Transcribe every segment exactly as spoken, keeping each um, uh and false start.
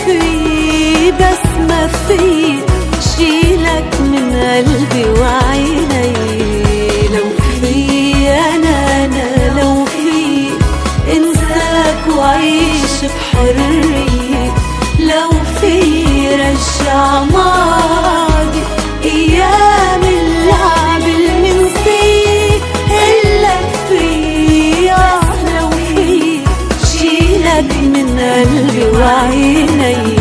في بس ما في شيلك من قلبي وعيني. لو في أنا أنا لو في انساك وعيش بحرية. لو في رجع ماضي أيام اللعب المنسية. إلك في لو في شيلك من قلبي وعيني.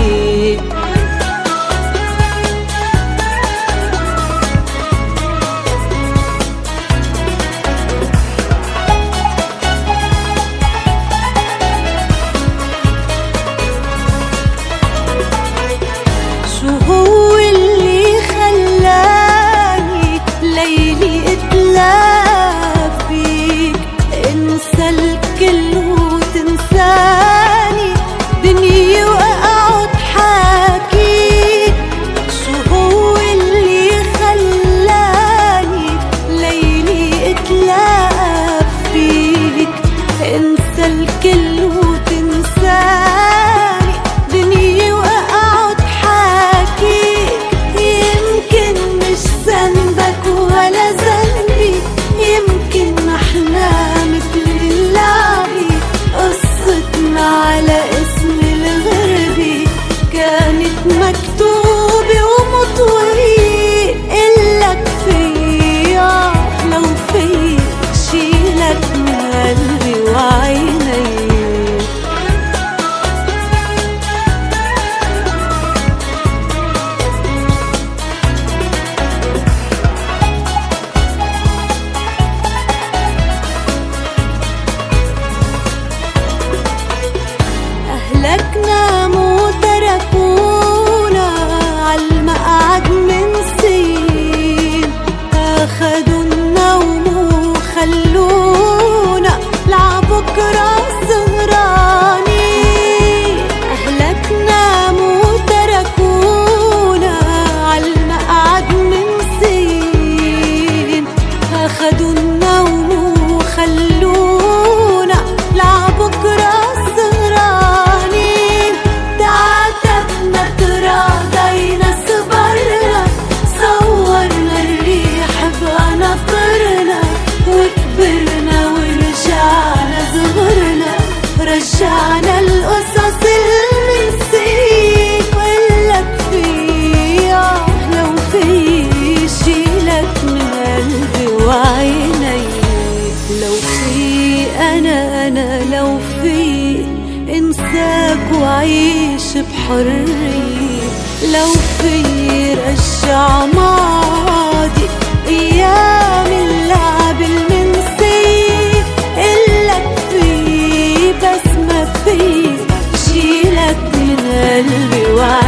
شو هو اللي خلاني ليلي اتلاقى فيك؟ انسى الكل وتنساني دنيا واقعد حاكيك. شو هو اللي خلاني ليلي اتلاقى فيك؟ انسى الكل وتنساني دنيا واقعد حاكيك. يمكن مش ذنبك ولا ذنبي، يمكن احنا مثل اللعبي. قصتنا على اسم الغربي كانت مكتوبة ومطوية. إلك في لو في شيلك من قلبي وعيني. أهلكنا مو تركونا عالمقعد من سنين. أخدوا النوم وخلونا لعبكرة سهرانين. أهلكنا مو تركونا عالمقعد من سنين. أخدوا النوم وخلونا لعبكرة سهرانين. تعاتبنا تراضينا صبرنا صورنا الريح بقى نطرنا. وكبرنا ورجعنا صغرنا رجعنا القصص المنسية. وإلك في لو في شيلك من قلبي وعيني. لو في أنا أنا لو في انساك وعيش بحرية. لو في رجع ماضي أيام اللعب المنسية. إلك في بس ما في شيلك من قلبي وعيني.